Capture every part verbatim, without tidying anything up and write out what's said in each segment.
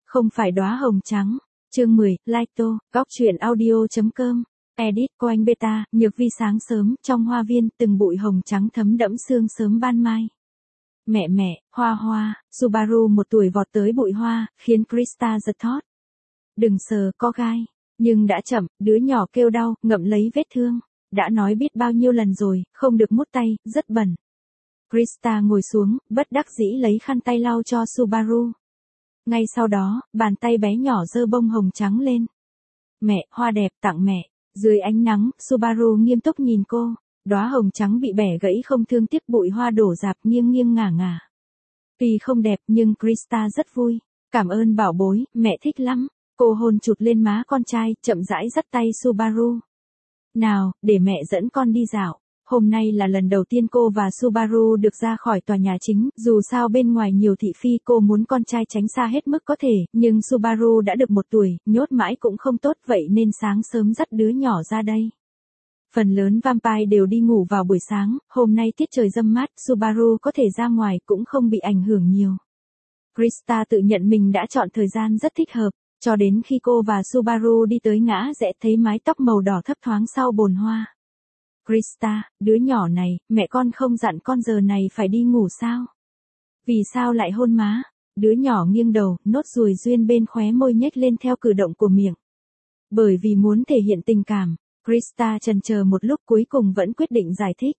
Không phải đóa hồng trắng. Chương mười, Lighto, góc truyện audio chấm com. Edit của anh Beta, Nhược Vi sáng sớm, trong hoa viên, từng bụi hồng trắng thấm đẫm sương sớm ban mai. Mẹ mẹ, hoa hoa, Subaru một tuổi vọt tới bụi hoa, khiến Krista giật thót. Đừng sờ, có gai. Nhưng đã chậm, đứa nhỏ kêu đau, ngậm lấy vết thương. Đã nói biết bao nhiêu lần rồi, không được mút tay, rất bẩn. Krista ngồi xuống, bất đắc dĩ lấy khăn tay lau cho Subaru. Ngay sau đó, bàn tay bé nhỏ giơ bông hồng trắng lên. Mẹ, hoa đẹp, tặng mẹ. Dưới ánh nắng, Subaru nghiêm túc nhìn cô. Đóa hồng trắng bị bẻ gãy không thương tiếc, bụi hoa đổ rạp nghiêng nghiêng ngả ngả. Tuy không đẹp nhưng Krista rất vui. Cảm ơn bảo bối, mẹ thích lắm. Cô hôn chụt lên má con trai, chậm rãi dắt tay Subaru. Nào, để mẹ dẫn con đi dạo. Hôm nay là lần đầu tiên cô và Subaru được ra khỏi tòa nhà chính, dù sao bên ngoài nhiều thị phi, cô muốn con trai tránh xa hết mức có thể, nhưng Subaru đã được một tuổi, nhốt mãi cũng không tốt, vậy nên sáng sớm dắt đứa nhỏ ra đây. Phần lớn vampire đều đi ngủ vào buổi sáng, hôm nay tiết trời râm mát, Subaru có thể ra ngoài cũng không bị ảnh hưởng nhiều. Krista tự nhận mình đã chọn thời gian rất thích hợp, cho đến khi cô và Subaru đi tới ngã rẽ thấy mái tóc màu đỏ thấp thoáng sau bồn hoa. Krista, đứa nhỏ này, mẹ con không dặn con giờ này phải đi ngủ sao? Vì sao lại hôn má? Đứa nhỏ nghiêng đầu, nốt ruồi duyên bên khóe môi nhếch lên theo cử động của miệng. Bởi vì muốn thể hiện tình cảm, Krista chần chờ một lúc cuối cùng vẫn quyết định giải thích.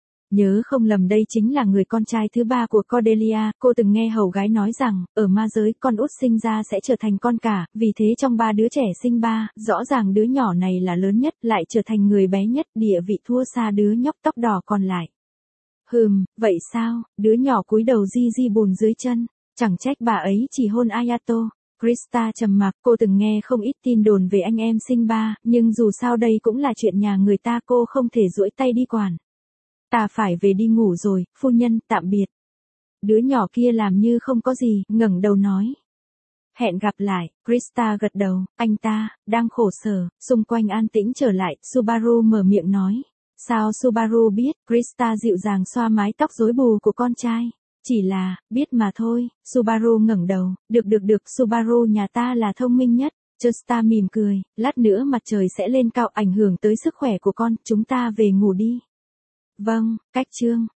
Nhớ không lầm đây chính là người con trai thứ ba của Cordelia, cô từng nghe hầu gái nói rằng, ở ma giới con út sinh ra sẽ trở thành con cả, vì thế trong ba đứa trẻ sinh ba, rõ ràng đứa nhỏ này là lớn nhất, lại trở thành người bé nhất, địa vị thua xa đứa nhóc tóc đỏ còn lại. Hừm, vậy sao, đứa nhỏ cúi đầu di di bùn dưới chân, chẳng trách bà ấy chỉ hôn Ayato. Krista trầm mặc, cô từng nghe không ít tin đồn về anh em sinh ba, nhưng dù sao đây cũng là chuyện nhà người ta, cô không thể duỗi tay đi quản. Ta phải về đi ngủ rồi, phu nhân, tạm biệt. Đứa nhỏ kia làm như không có gì, ngẩng đầu nói. Hẹn gặp lại, Krista gật đầu, anh ta, đang khổ sở, xung quanh an tĩnh trở lại, Subaru mở miệng nói. Sao Subaru biết, Krista dịu dàng xoa mái tóc rối bù của con trai. Chỉ là, biết mà thôi, Subaru ngẩng đầu, được được được, Subaru nhà ta là thông minh nhất. Justa mỉm cười, lát nữa mặt trời sẽ lên cao ảnh hưởng tới sức khỏe của con, chúng ta về ngủ đi. Vâng, cách chương.